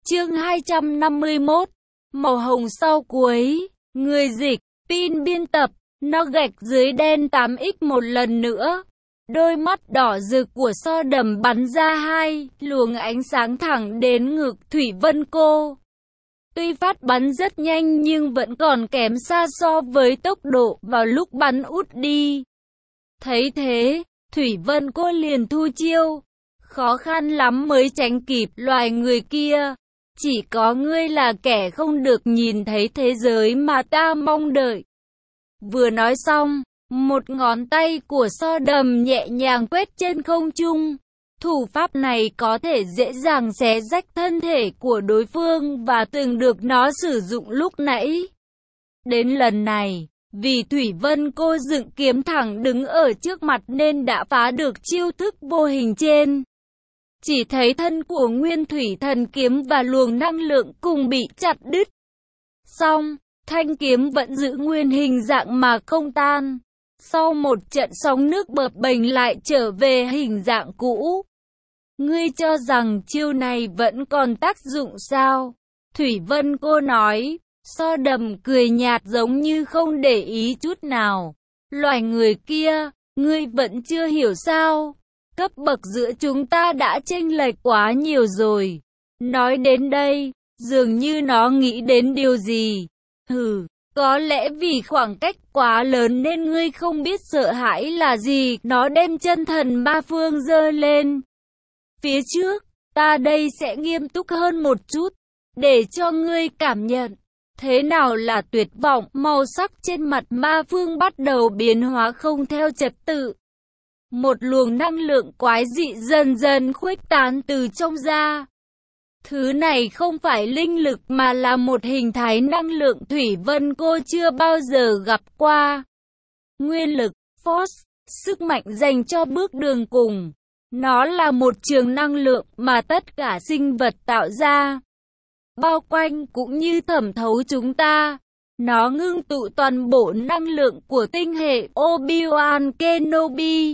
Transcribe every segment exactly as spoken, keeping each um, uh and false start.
Chương hai trăm năm mươi mốt. Màu hồng sau cuối. Người dịch, pin biên tập, nó gạch dưới đen tám x một lần nữa. Đôi mắt đỏ rực của So Đầm bắn ra hai luồng ánh sáng thẳng đến ngực Thủy Vân Cô. Tuy phát bắn rất nhanh nhưng vẫn còn kém xa so với tốc độ vào lúc bắn út đi. Thấy thế, Thủy Vân Cô liền thu chiêu. Khó khăn lắm mới tránh kịp loài người kia. Chỉ có ngươi là kẻ không được nhìn thấy thế giới mà ta mong đợi. Vừa nói xong, một ngón tay của So Đầm nhẹ nhàng quét trên không trung. Thủ pháp này có thể dễ dàng xé rách thân thể của đối phương và từng được nó sử dụng lúc nãy. Đến lần này, vì Thủy Vân Cô dựng kiếm thẳng đứng ở trước mặt nên đã phá được chiêu thức vô hình trên. Chỉ thấy thân của Nguyên Thủy Thần Kiếm và luồng năng lượng cùng bị chặt đứt. Song, thanh kiếm vẫn giữ nguyên hình dạng mà không tan. Sau một trận sóng nước bập bềnh lại trở về hình dạng cũ. Ngươi cho rằng chiêu này vẫn còn tác dụng sao? Thủy Vân Cô nói. So Đầm cười nhạt giống như không để ý chút nào. Loài người kia, ngươi vẫn chưa hiểu sao? Cấp bậc giữa chúng ta đã chênh lệch quá nhiều rồi. Nói đến đây, dường như nó nghĩ đến điều gì. Hừ, có lẽ vì khoảng cách quá lớn nên ngươi không biết sợ hãi là gì. Nó đem chân thần ma phương giơ lên. Phía trước, ta đây sẽ nghiêm túc hơn một chút, để cho ngươi cảm nhận. Thế nào là tuyệt vọng? Màu sắc trên mặt ma phương bắt đầu biến hóa không theo trật tự. Một luồng năng lượng quái dị dần dần khuếch tán từ trong ra. Thứ này không phải linh lực mà là một hình thái năng lượng Thủy Vân Cô chưa bao giờ gặp qua. Nguyên lực, Force, sức mạnh dành cho bước đường cùng. Nó là một trường năng lượng mà tất cả sinh vật tạo ra. Bao quanh cũng như thẩm thấu chúng ta. Nó ngưng tụ toàn bộ năng lượng của tinh hệ Obi-Wan Kenobi.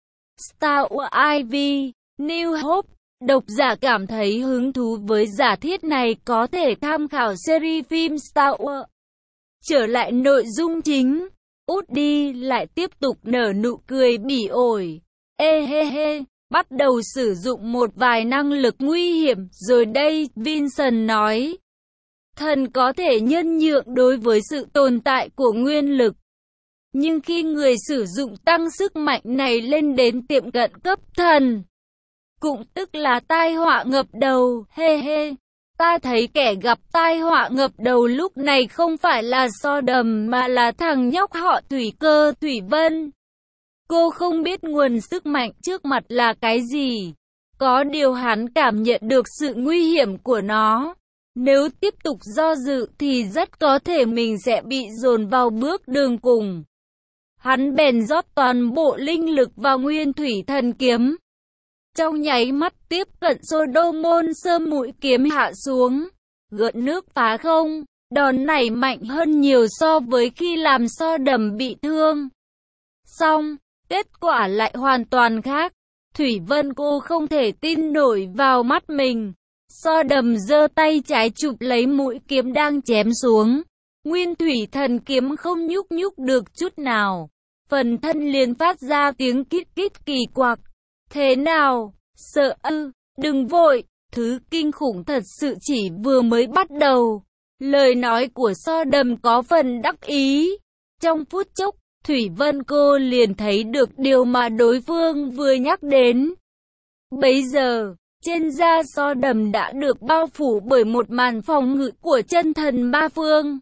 Star Wars i vê, New Hope. Độc giả cảm thấy hứng thú với giả thiết này có thể tham khảo series phim Star Wars. Trở lại nội dung chính, Woody lại tiếp tục nở nụ cười bỉ ổi. Ê hê hê, bắt đầu sử dụng một vài năng lực nguy hiểm rồi đây, Vincent nói. Thần có thể nhân nhượng đối với sự tồn tại của nguyên lực. Nhưng khi người sử dụng tăng sức mạnh này lên đến tiệm cận cấp thần, cũng tức là tai họa ngập đầu, hê hê. Ta thấy kẻ gặp tai họa ngập đầu lúc này không phải là So Đầm mà là thằng nhóc họ Thủy Cơ Thủy Vân. Cô không biết nguồn sức mạnh trước mặt là cái gì. Có điều hắn cảm nhận được sự nguy hiểm của nó. Nếu tiếp tục do dự thì rất có thể mình sẽ bị dồn vào bước đường cùng. Hắn bèn rót toàn bộ linh lực vào Nguyên Thủy Thần Kiếm. Trong nháy mắt tiếp cận Solomon sơ mũi kiếm hạ xuống. Gợn nước phá không. Đòn này mạnh hơn nhiều so với khi làm So Đầm bị thương. Xong, kết quả lại hoàn toàn khác. Thủy Vân Cô không thể tin nổi vào mắt mình. So Đầm giơ tay trái chụp lấy mũi kiếm đang chém xuống. Nguyên Thủy Thần Kiếm không nhúc nhúc được chút nào. Phần thân liền phát ra tiếng kít kít kỳ quặc. Thế nào? Sợ ư? Đừng vội. Thứ kinh khủng thật sự chỉ vừa mới bắt đầu. Lời nói của So Đầm có phần đắc ý. Trong phút chốc, Thủy Vân Cô liền thấy được điều mà đối phương vừa nhắc đến. Bấy giờ, trên da So Đầm đã được bao phủ bởi một màn phòng ngự của chân thần ma phương.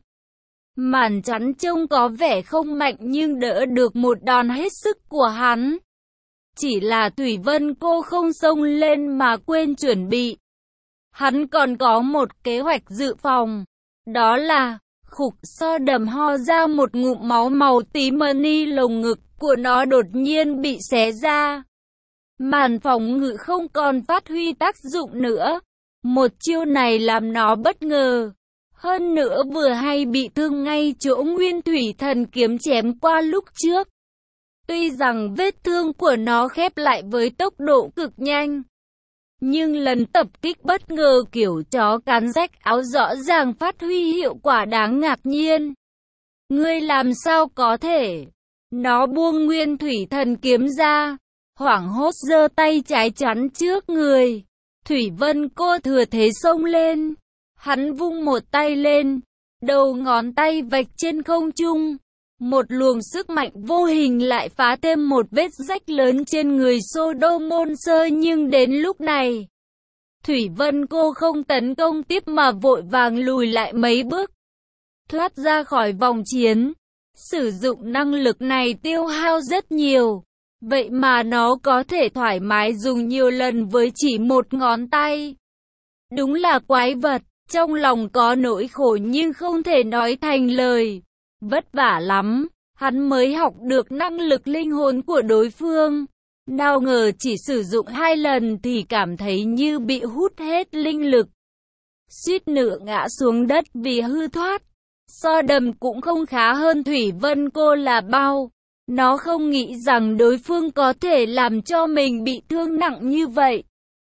Màn chắn trông có vẻ không mạnh nhưng đỡ được một đòn hết sức của hắn. Chỉ là Thủy Vân Cô không xông lên mà quên chuẩn bị. Hắn còn có một kế hoạch dự phòng. Đó là, khục, So Đầm ho ra một ngụm máu màu tím ni lồng ngực của nó đột nhiên bị xé ra. Màn phòng ngự không còn phát huy tác dụng nữa. Một chiêu này làm nó bất ngờ. Hơn nữa vừa hay bị thương ngay chỗ Nguyên Thủy Thần Kiếm chém qua lúc trước. Tuy rằng vết thương của nó khép lại với tốc độ cực nhanh, Nhưng lần tập kích bất ngờ kiểu chó cắn rách áo rõ ràng phát huy hiệu quả đáng ngạc nhiên. Ngươi làm sao có thể? Nó buông nguyên thủy thần kiếm ra, hoảng hốt giơ tay trái chắn trước người. Thủy Vân Cô thừa thế xông lên. Hắn vung một tay lên, đầu ngón tay vạch trên không trung. Một luồng sức mạnh vô hình lại phá thêm một vết rách lớn trên người Sô-đô môn sơ, nhưng đến lúc này, Thủy Vân Cô không tấn công tiếp mà vội vàng lùi lại mấy bước, thoát ra khỏi vòng chiến. Sử dụng năng lực này tiêu hao rất nhiều, vậy mà nó có thể thoải mái dùng nhiều lần với chỉ một ngón tay. Đúng là quái vật, trong lòng có nỗi khổ nhưng không thể nói thành lời. Vất vả lắm, hắn mới học được năng lực linh hồn của đối phương. Nào ngờ chỉ sử dụng hai lần thì cảm thấy như bị hút hết linh lực. Suýt nữa ngã xuống đất vì hư thoát. So Đầm cũng không khá hơn Thủy Vân Cô là bao. Nó không nghĩ rằng đối phương có thể làm cho mình bị thương nặng như vậy.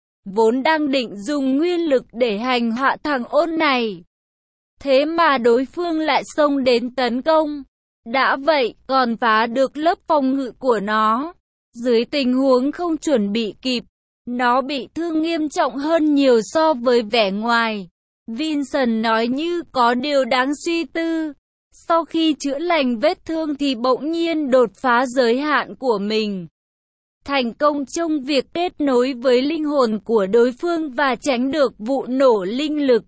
Vốn đang định dùng nguyên lực để hành hạ thằng ôn này, thế mà đối phương lại xông đến tấn công. Đã vậy còn phá được lớp phòng ngự của nó. Dưới tình huống không chuẩn bị kịp, nó bị thương nghiêm trọng hơn nhiều so với vẻ ngoài. Vincent nói như có điều đáng suy tư. Sau khi chữa lành vết thương thì bỗng nhiên đột phá giới hạn của mình, thành công trong việc kết nối với linh hồn của đối phương và tránh được vụ nổ linh lực.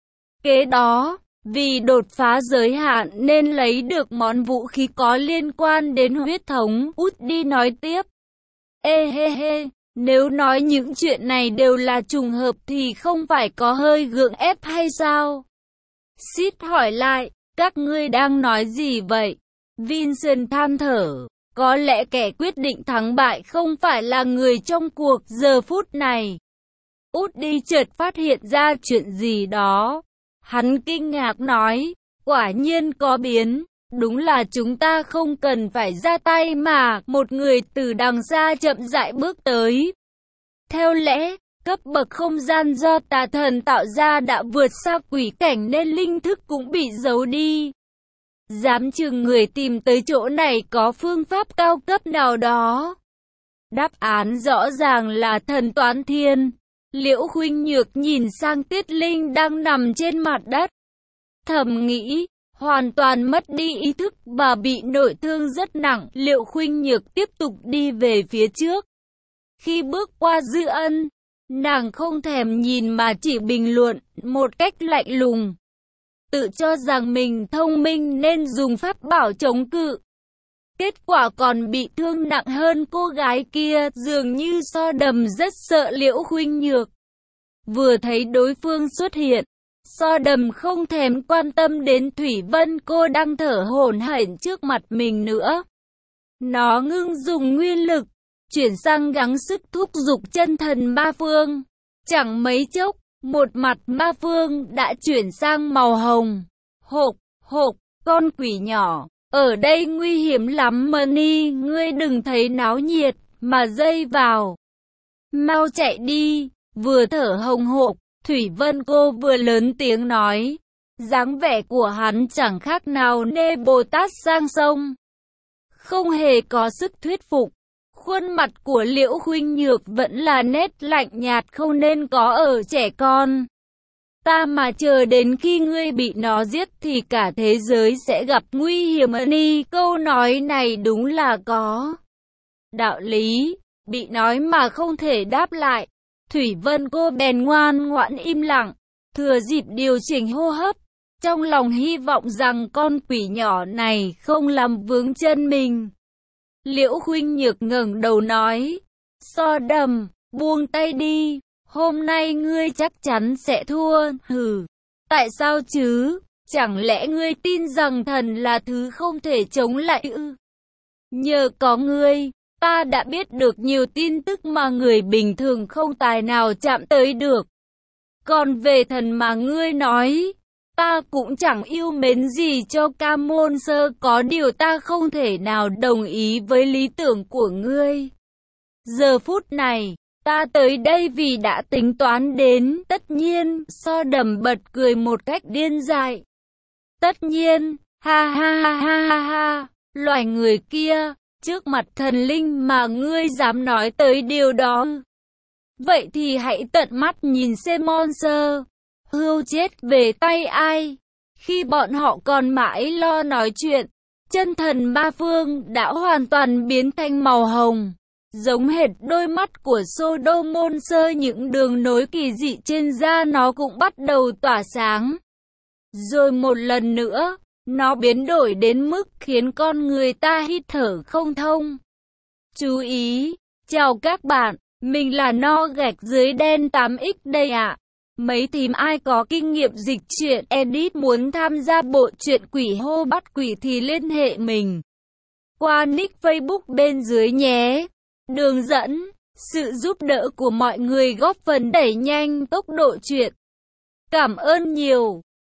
Kế đó, vì đột phá giới hạn nên lấy được món vũ khí có liên quan đến huyết thống. Woody nói tiếp. Ê hê hê, nếu nói những chuyện này đều là trùng hợp thì không phải có hơi gượng ép hay sao? Sid hỏi lại, các ngươi đang nói gì vậy? Vincent than thở. Có lẽ kẻ quyết định thắng bại không phải là người trong cuộc giờ phút này. Woody chợt phát hiện ra chuyện gì đó. Hắn kinh ngạc nói, quả nhiên có biến. Đúng là chúng ta không cần phải ra tay mà một người từ đằng xa chậm rãi bước tới. Theo lẽ, cấp bậc không gian do tà thần tạo ra đã vượt xa quỷ cảnh nên linh thức cũng bị giấu đi. Dám chừng người tìm tới chỗ này có phương pháp cao cấp nào đó. Đáp án rõ ràng là thần toán thiên. Liễu Khuynh Nhược nhìn sang Tiết Linh đang nằm trên mặt đất. Thầm nghĩ, hoàn toàn mất đi ý thức và bị nội thương rất nặng. Liễu Khuynh Nhược tiếp tục đi về phía trước. Khi bước qua Dư Ân, nàng không thèm nhìn mà chỉ bình luận một cách lạnh lùng. Tự cho rằng mình thông minh nên dùng pháp bảo chống cự. Kết quả còn bị thương nặng hơn cô gái kia. Dường như So Đầm rất sợ Liễu Khuynh Nhược. Vừa thấy đối phương xuất hiện, So Đầm không thèm quan tâm đến Thủy Vân Cô đang thở hổn hển trước mặt mình nữa. Nó ngưng dùng nguyên lực, chuyển sang gắng sức thúc giục chân thần ma phương. Chẳng mấy chốc, một mặt ma phương đã chuyển sang màu hồng. Hộp, hộp, con quỷ nhỏ, ở đây nguy hiểm lắm Money, ngươi đừng thấy náo nhiệt, mà dây vào. Mau chạy đi, vừa thở hồng hộc, Thủy Vân Cô vừa lớn tiếng nói. Dáng vẻ của hắn chẳng khác nào Nê Bồ Tát sang sông. Không hề có sức thuyết phục. Khuôn mặt của Liễu Khuynh Nhược vẫn là nét lạnh nhạt không nên có ở trẻ con. Ta mà chờ đến khi ngươi bị nó giết thì cả thế giới sẽ gặp nguy hiểm. Ni, câu nói này đúng là có đạo lý, bị nói mà không thể đáp lại. Thủy Vân Cô bèn ngoan ngoãn im lặng, thừa dịp điều chỉnh hô hấp, trong lòng hy vọng rằng con quỷ nhỏ này không làm vướng chân mình. Liễu Khuynh Nhược ngẩng đầu nói, So Đầm, buông tay đi, hôm nay ngươi chắc chắn sẽ thua. Hừ, tại sao chứ? Chẳng lẽ ngươi tin rằng thần là thứ không thể chống lại ư? Nhờ có ngươi, ta đã biết được nhiều tin tức mà người bình thường không tài nào chạm tới được. Còn về thần mà ngươi nói, ta cũng chẳng yêu mến gì cho Ca Môn Sơ, có điều ta không thể nào đồng ý với lý tưởng của ngươi. Giờ phút này, Ta tới đây vì đã tính toán đến, tất nhiên, So Đầm bật cười một cách điên dại. Tất nhiên, ha ha ha ha ha ha, loài người kia, trước mặt thần linh mà ngươi dám nói tới điều đó. Vậy thì hãy tận mắt nhìn xem monster hươu chết về tay ai. Khi bọn họ còn mãi lo nói chuyện, chân thần ba phương đã hoàn toàn biến thành màu hồng. Giống hệt đôi mắt của Sodomonster, những đường nối kỳ dị trên da nó cũng bắt đầu tỏa sáng. Rồi một lần nữa, nó biến đổi đến mức khiến con người ta hít thở không thông. Chú ý, chào các bạn, mình là No gạch dưới đen tám x đây ạ. Mấy thím ai có kinh nghiệm dịch truyện edit muốn tham gia bộ truyện Quỷ Hô Bắt Quỷ thì liên hệ mình qua nick Facebook bên dưới nhé. Đường dẫn, sự giúp đỡ của mọi người góp phần đẩy nhanh tốc độ truyện. Cảm ơn nhiều.